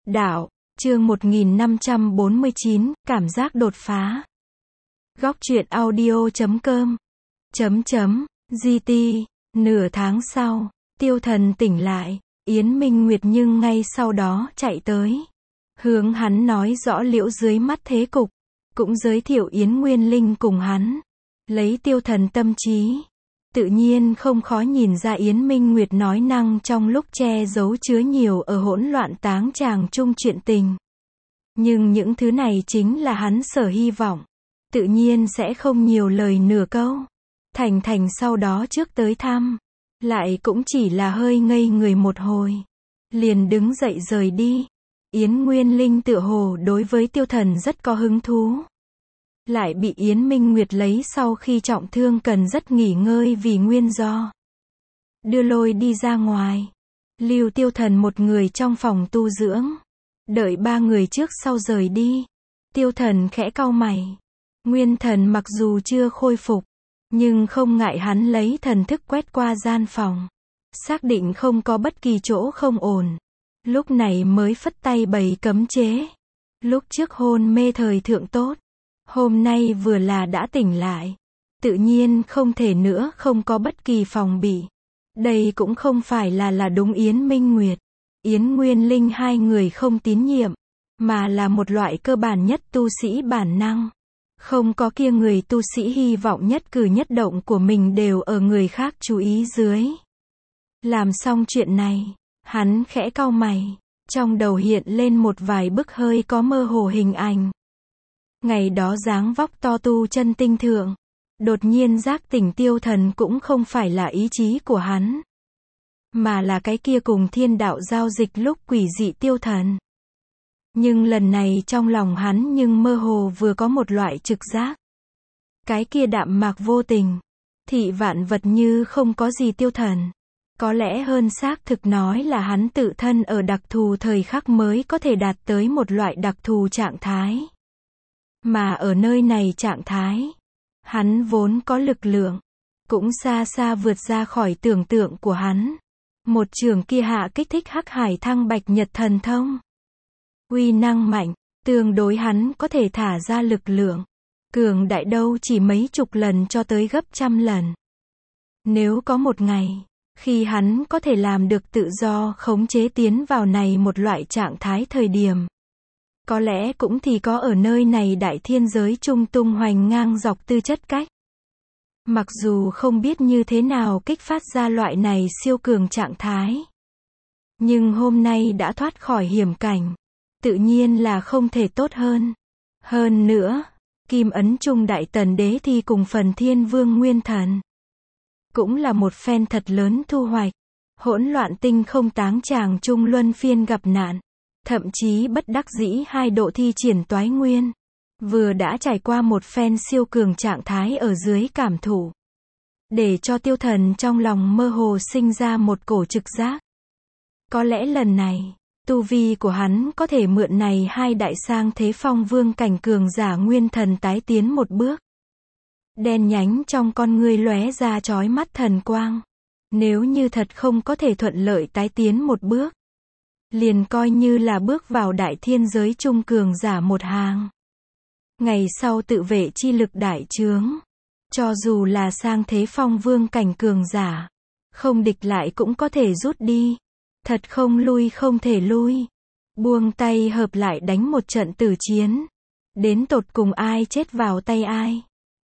Đạo, chương 1549, cảm giác đột phá. Góc truyện audio.com GT. Nửa tháng sau, Tiêu Thần tỉnh lại, Yến Minh Nguyệt nhưng ngay sau đó chạy tới. Hướng hắn nói rõ liễu dưới mắt thế cục, cũng giới thiệu Yến Nguyên Linh cùng hắn. Lấy Tiêu Thần tâm trí, tự nhiên không khó nhìn ra Yến Minh Nguyệt nói năng trong lúc che giấu chứa nhiều ở hỗn loạn táng tràng chung chuyện tình. Nhưng những thứ này chính là hắn sở hy vọng. Tự nhiên sẽ không nhiều lời nửa câu. Thành sau đó trước tới thăm, lại cũng chỉ là hơi ngây người một hồi, liền đứng dậy rời đi. Yến Nguyên Linh tựa hồ đối với Tiêu Thần rất có hứng thú. Lại bị Yến Minh Nguyệt lấy sau khi trọng thương cần rất nghỉ ngơi vì nguyên do. Đưa lôi đi ra ngoài. Lưu Tiêu Thần một người trong phòng tu dưỡng. Đợi ba người trước sau rời đi. Tiêu Thần khẽ cau mày. Nguyên thần mặc dù chưa khôi phục, nhưng không ngại hắn lấy thần thức quét qua gian phòng. Xác định không có bất kỳ chỗ không ổn. Lúc này mới phất tay bày cấm chế. Lúc trước hôn mê thời thượng tốt. Hôm nay vừa là đã tỉnh lại. Tự nhiên không thể nữa không có bất kỳ phòng bị. Đây cũng không phải là đúng Yến Minh Nguyệt, Yến Nguyên Linh hai người không tín nhiệm, mà là một loại cơ bản nhất tu sĩ bản năng. Không có kia người tu sĩ hy vọng nhất cử nhất động của mình đều ở người khác chú ý dưới. Làm xong chuyện này, hắn khẽ cau mày, trong đầu hiện lên một vài bức hơi có mơ hồ hình ảnh. Ngày đó dáng vóc to tu chân tinh thượng, đột nhiên giác tỉnh Tiêu Thần cũng không phải là ý chí của hắn, mà là cái kia cùng thiên đạo giao dịch lúc quỷ dị Tiêu Thần. Nhưng lần này trong lòng hắn nhưng mơ hồ vừa có một loại trực giác. Cái kia đạm mạc vô tình, thị vạn vật như không có gì Tiêu Thần. Có lẽ hơn xác thực nói là hắn tự thân ở đặc thù thời khắc mới có thể đạt tới một loại đặc thù trạng thái. Mà ở nơi này trạng thái, hắn vốn có lực lượng, cũng xa xa vượt ra khỏi tưởng tượng của hắn. Một trường kia hạ kích thích Hắc Hải Thăng Bạch Nhật thần thông. Uy năng mạnh, tương đối hắn có thể thả ra lực lượng. Cường đại đâu chỉ mấy chục lần cho tới gấp trăm lần. Nếu có một ngày, khi hắn có thể làm được tự do khống chế tiến vào này một loại trạng thái thời điểm. Có lẽ cũng thì có ở nơi này đại thiên giới trung tung hoành ngang dọc tư chất cách. Mặc dù không biết như thế nào kích phát ra loại này siêu cường trạng thái. Nhưng hôm nay đã thoát khỏi hiểm cảnh. Tự nhiên là không thể tốt hơn. Hơn nữa, Kim Ấn Trung Đại Tần Đế Thi cùng phần Thiên Vương Nguyên Thần. Cũng là một phen thật lớn thu hoạch. Hỗn loạn tinh không táng tràng trung luân phiên gặp nạn. Thậm chí bất đắc dĩ hai độ thi triển toái nguyên. Vừa đã trải qua một phen siêu cường trạng thái ở dưới cảm thụ. Để cho Tiêu Thần trong lòng mơ hồ sinh ra một cổ trực giác. Có lẽ lần này, tu vi của hắn có thể mượn này hai đại sang thế phong vương cảnh cường giả nguyên thần tái tiến một bước. Đen nhánh trong con ngươi lóe ra chói mắt thần quang. Nếu như thật không có thể thuận lợi tái tiến một bước, liền coi như là bước vào đại thiên giới trung cường giả một hàng. Ngày sau tự vệ chi lực đại trướng. Cho dù là sang thế phong vương cảnh cường giả, không địch lại cũng có thể rút đi. Thật không lui không thể lui. Buông tay hợp lại đánh một trận tử chiến. Đến tột cùng ai chết vào tay ai.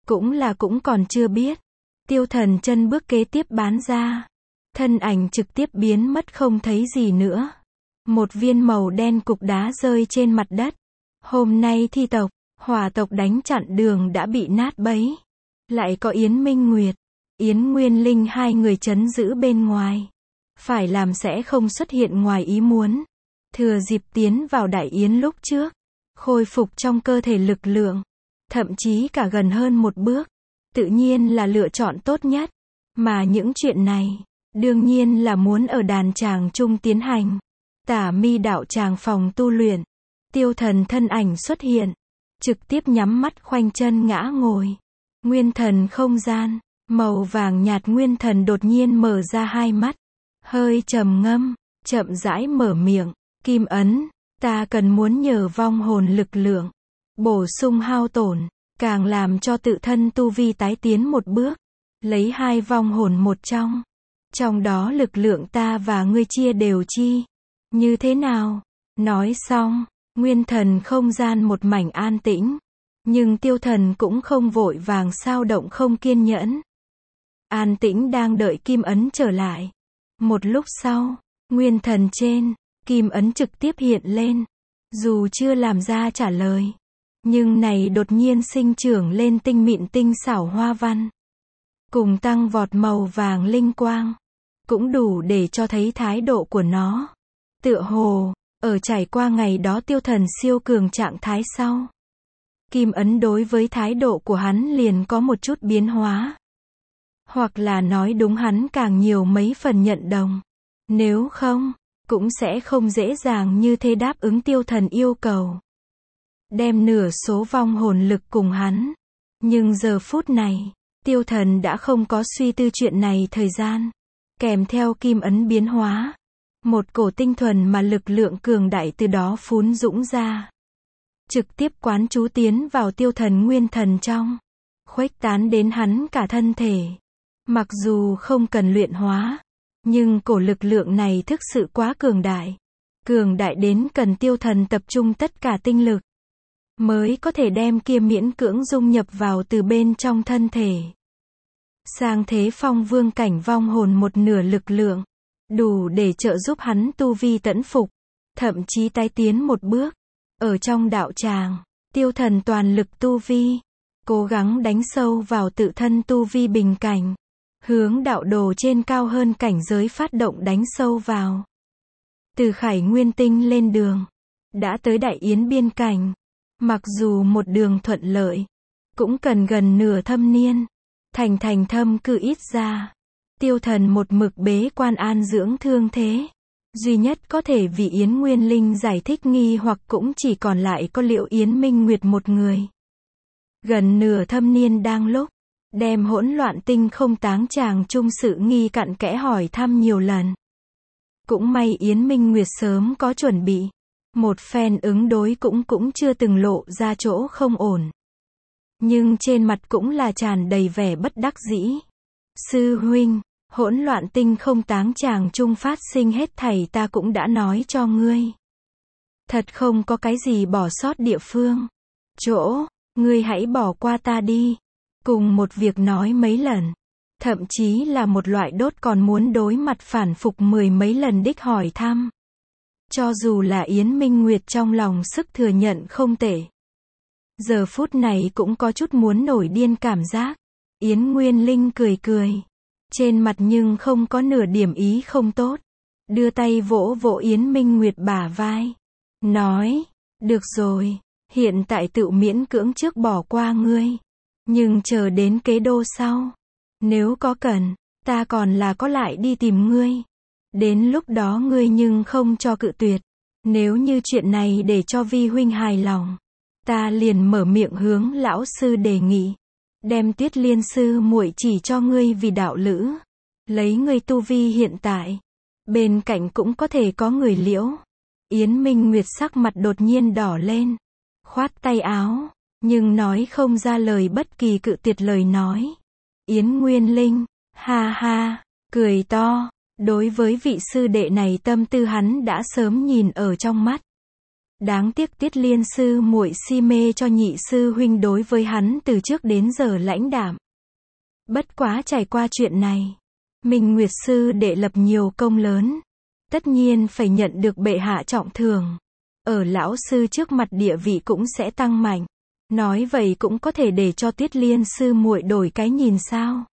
Cũng còn chưa biết. Tiêu Thần chân bước kế tiếp bán ra. Thân ảnh trực tiếp biến mất không thấy gì nữa. Một viên màu đen cục đá rơi trên mặt đất. Hôm nay thi tộc, hỏa tộc đánh chặn đường đã bị nát bấy. Lại có Yến Minh Nguyệt, Yến Nguyên Linh hai người trấn giữ bên ngoài. Phải làm sẽ không xuất hiện ngoài ý muốn. Thừa dịp tiến vào đại yến lúc trước. Khôi phục trong cơ thể lực lượng. Thậm chí cả gần hơn một bước. Tự nhiên là lựa chọn tốt nhất. Mà những chuyện này, đương nhiên là muốn ở đàn tràng trung tiến hành. Tả mi đạo tràng phòng tu luyện. Tiêu Thần thân ảnh xuất hiện. Trực tiếp nhắm mắt khoanh chân ngã ngồi. Nguyên thần không gian. Màu vàng nhạt nguyên thần đột nhiên mở ra hai mắt. Hơi trầm ngâm, chậm rãi mở miệng. Kim ấn, Ta cần muốn nhờ vong hồn lực lượng, bổ sung hao tổn, càng làm cho tự thân tu vi tái tiến một bước, lấy 2 vong hồn một trong đó lực lượng ta và ngươi chia đều chi. Như thế nào? Nói xong, nguyên thần không gian một mảnh an tĩnh, nhưng Tiêu Thần cũng không vội vàng xao động không kiên nhẫn. An tĩnh đang đợi kim ấn trở lại. Một lúc sau, nguyên thần trên, kim ấn trực tiếp hiện lên. Dù chưa làm ra trả lời, nhưng này đột nhiên sinh trưởng lên tinh mịn tinh xảo hoa văn, cùng tăng vọt màu vàng linh quang, cũng đủ để cho thấy thái độ của nó. Tựa hồ, ở trải qua ngày đó Tiêu Thần siêu cường trạng thái sau, kim ấn đối với thái độ của hắn liền có một chút biến hóa. Hoặc là nói đúng hắn càng nhiều mấy phần nhận đồng. Nếu không, cũng sẽ không dễ dàng như thế đáp ứng Tiêu Thần yêu cầu. Đem nửa số vong hồn lực cùng hắn. Nhưng giờ phút này, Tiêu Thần đã không có suy tư chuyện này thời gian. Kèm theo kim ấn biến hóa, một cổ tinh thuần mà lực lượng cường đại từ đó phún dũng ra. Trực tiếp quán chú tiến vào Tiêu Thần nguyên thần trong, khuếch tán đến hắn cả thân thể. Mặc dù không cần luyện hóa, nhưng cổ lực lượng này thực sự quá cường đại. Cường đại đến cần Tiêu Thần tập trung tất cả tinh lực, mới có thể đem kia miễn cưỡng dung nhập vào từ bên trong thân thể. Sang thế phong vương cảnh vong hồn một nửa lực lượng, đủ để trợ giúp hắn tu vi tẫn phục, thậm chí tái tiến một bước. Ở trong đạo tràng, Tiêu Thần toàn lực tu vi, cố gắng đánh sâu vào tự thân tu vi bình cảnh, hướng đạo đồ trên cao hơn cảnh giới phát động đánh sâu vào. Từ Khải Nguyên Tinh lên đường, đã tới Đại Yến biên cảnh, mặc dù một đường thuận lợi, cũng cần gần nửa thâm niên. Thành thâm cư ít ra, Tiêu Thần một mực bế quan an dưỡng thương thế. Duy nhất có thể vì Yến Nguyên Linh giải thích nghi hoặc cũng chỉ còn lại có liệu Yến Minh Nguyệt một người. Gần nửa thâm niên đang lúc, đem hỗn loạn tinh không táng chàng chung sự nghi cặn kẽ hỏi thăm nhiều lần. Cũng may Yến Minh Nguyệt sớm có chuẩn bị. Một phen ứng đối cũng chưa từng lộ ra chỗ không ổn. Nhưng trên mặt cũng là tràn đầy vẻ bất đắc dĩ. Sư huynh, hỗn loạn tinh không táng chàng chung phát sinh hết thảy ta cũng đã nói cho ngươi. Thật không có cái gì bỏ sót địa phương. Chỗ, ngươi hãy bỏ qua ta đi. Cùng một việc nói mấy lần. Thậm chí là một loại đốt còn muốn đối mặt phản phục 10 mấy lần đích hỏi thăm. Cho dù là Yến Minh Nguyệt trong lòng sức thừa nhận không tệ. Giờ phút này cũng có chút muốn nổi điên cảm giác. Yến Nguyên Linh cười cười. Trên mặt nhưng không có nửa điểm ý không tốt. Đưa tay vỗ vỗ Yến Minh Nguyệt bả vai. Nói, được rồi, hiện tại tự miễn cưỡng trước bỏ qua ngươi. Nhưng chờ đến kế đô sau. Nếu có cần, ta còn là có lại đi tìm ngươi. Đến lúc đó ngươi nhưng không cho cự tuyệt. Nếu như chuyện này để cho vi huynh hài lòng, ta liền mở miệng hướng lão sư đề nghị. Đem Tuyết Liên sư muội chỉ cho ngươi vì đạo lữ. Lấy ngươi tu vi hiện tại. Bên cạnh cũng có thể có người liễu. Yến Minh Nguyệt sắc mặt đột nhiên đỏ lên. Khoát tay áo. Nhưng nói không ra lời bất kỳ cự tuyệt lời nói. Yến Nguyên Linh, ha ha, cười to. Đối với vị sư đệ này tâm tư hắn đã sớm nhìn ở trong mắt. Đáng tiếc Tiết Liên sư muội si mê cho nhị sư huynh đối với hắn từ trước đến giờ lãnh đạm. Bất quá trải qua chuyện này, Minh Nguyệt sư đệ lập nhiều công lớn, tất nhiên phải nhận được bệ hạ trọng thưởng. Ở lão sư trước mặt địa vị cũng sẽ tăng mạnh. Nói vậy cũng có thể để cho Tiết Liên sư muội đổi cái nhìn sao?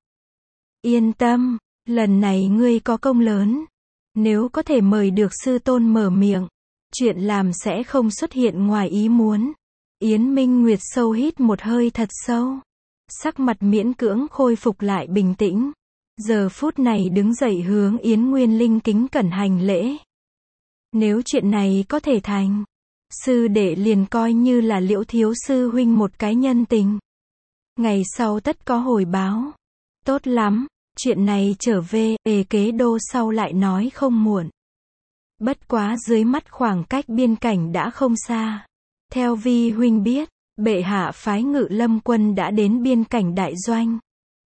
Yên tâm, lần này ngươi có công lớn. Nếu có thể mời được sư tôn mở miệng, chuyện làm sẽ không xuất hiện ngoài ý muốn. Yến Minh Nguyệt sâu hít một hơi thật sâu. Sắc mặt miễn cưỡng khôi phục lại bình tĩnh. Giờ phút này đứng dậy hướng Yến Nguyên Linh kính cẩn hành lễ. Nếu chuyện này có thể thành, sư đệ liền coi như là Liễu thiếu sư huynh một cái nhân tình. Ngày sau tất có hồi báo. Tốt lắm, chuyện này trở về, kế đô sau lại nói không muộn. Bất quá dưới mắt khoảng cách biên cảnh đã không xa. Theo Vi huynh biết, bệ hạ phái Ngự Lâm quân đã đến biên cảnh đại doanh.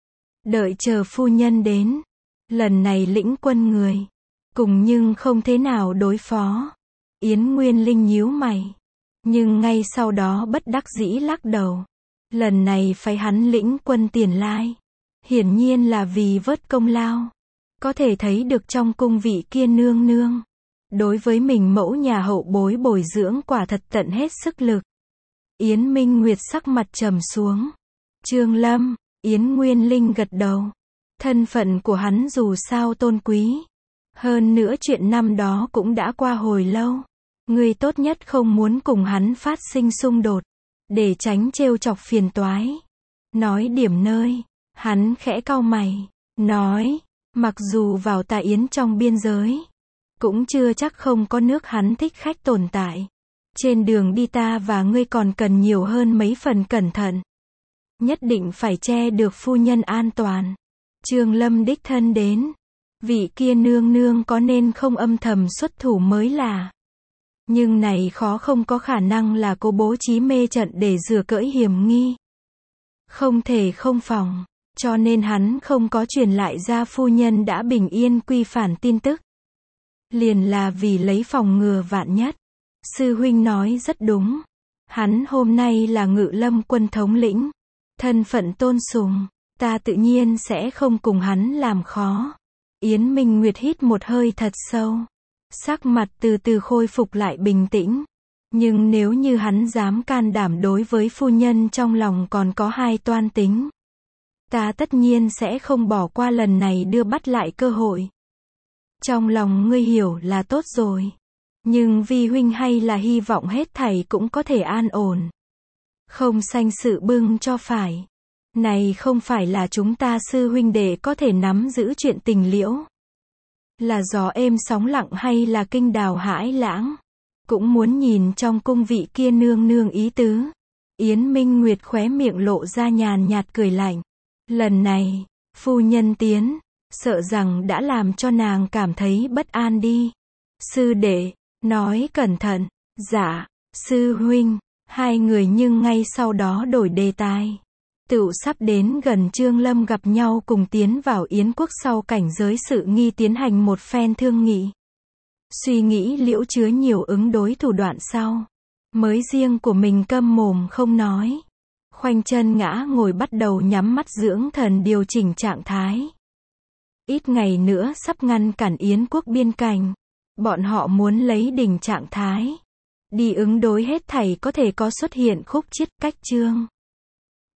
Đợi chờ phu nhân đến. Lần này lĩnh quân người. Cùng nhưng không thế nào đối phó. Yến Nguyên Linh nhíu mày. Nhưng ngay sau đó bất đắc dĩ lắc đầu. Lần này phải hắn lĩnh quân tiền lai. Hiển nhiên là vì vớt công lao. Có thể thấy được trong cung vị kia nương nương. Đối với mình mẫu nhà hậu bối bồi dưỡng quả thật tận hết sức lực. Yến Minh Nguyệt sắc mặt trầm xuống. Trương Lâm, Yến Nguyên Linh gật đầu. Thân phận của hắn dù sao tôn quý. Hơn nữa chuyện năm đó cũng đã qua hồi lâu. Người tốt nhất không muốn cùng hắn phát sinh xung đột. Để tránh trêu chọc phiền toái. Nói điểm nơi. Hắn khẽ cau mày. Nói, mặc dù vào Tà Yến trong biên giới. Cũng chưa chắc không có nước hắn thích khách tồn tại. Trên đường đi ta và ngươi còn cần nhiều hơn mấy phần cẩn thận. Nhất định phải che được phu nhân an toàn. Trương Lâm đích thân đến. Vị kia nương nương có nên không âm thầm xuất thủ mới là. Nhưng này khó không có khả năng là cô bố trí mê trận để rửa cỡi hiểm nghi. Không thể không phòng. Cho nên hắn không có truyền lại ra phu nhân đã bình yên quy phản tin tức. Liền là vì lấy phòng ngừa vạn nhất. Sư huynh nói rất đúng. Hắn hôm nay là Ngự Lâm quân thống lĩnh. Thân phận tôn sùng. Ta tự nhiên sẽ không cùng hắn làm khó. Yến Minh Nguyệt hít một hơi thật sâu. Sắc mặt từ từ khôi phục lại bình tĩnh. Nhưng nếu như hắn dám can đảm đối với phu nhân trong lòng còn có hai toan tính. Ta tất nhiên sẽ không bỏ qua lần này đưa bắt lại cơ hội. Trong lòng ngươi hiểu là tốt rồi. Nhưng Vi huynh hay là hy vọng hết thảy cũng có thể an ổn. Không sanh sự bưng cho phải. Này không phải là chúng ta sư huynh đệ có thể nắm giữ chuyện tình liễu. Là gió êm sóng lặng hay là kinh đào hãi lãng. Cũng muốn nhìn trong cung vị kia nương nương ý tứ. Yến Minh Nguyệt khóe miệng lộ ra nhàn nhạt cười lạnh. Lần này, phu nhân tiến, sợ rằng đã làm cho nàng cảm thấy bất an đi. Sư đệ, nói cẩn thận. Dạ, sư huynh. Hai người nhưng ngay sau đó đổi đề tài. Tựu sắp đến gần Trương Lâm gặp nhau cùng tiến vào Yến quốc sau cảnh giới sự nghi tiến hành một phen thương nghị. Suy nghĩ liễu chứa nhiều ứng đối thủ đoạn sau. Mới riêng của mình câm mồm không nói. Khoanh chân ngã ngồi bắt đầu nhắm mắt dưỡng thần điều chỉnh trạng thái. Ít ngày nữa sắp ngăn cản Yến quốc biên cảnh. Bọn họ muốn lấy đỉnh trạng thái. Đi ứng đối hết thảy có thể có xuất hiện khúc chiết cách chương.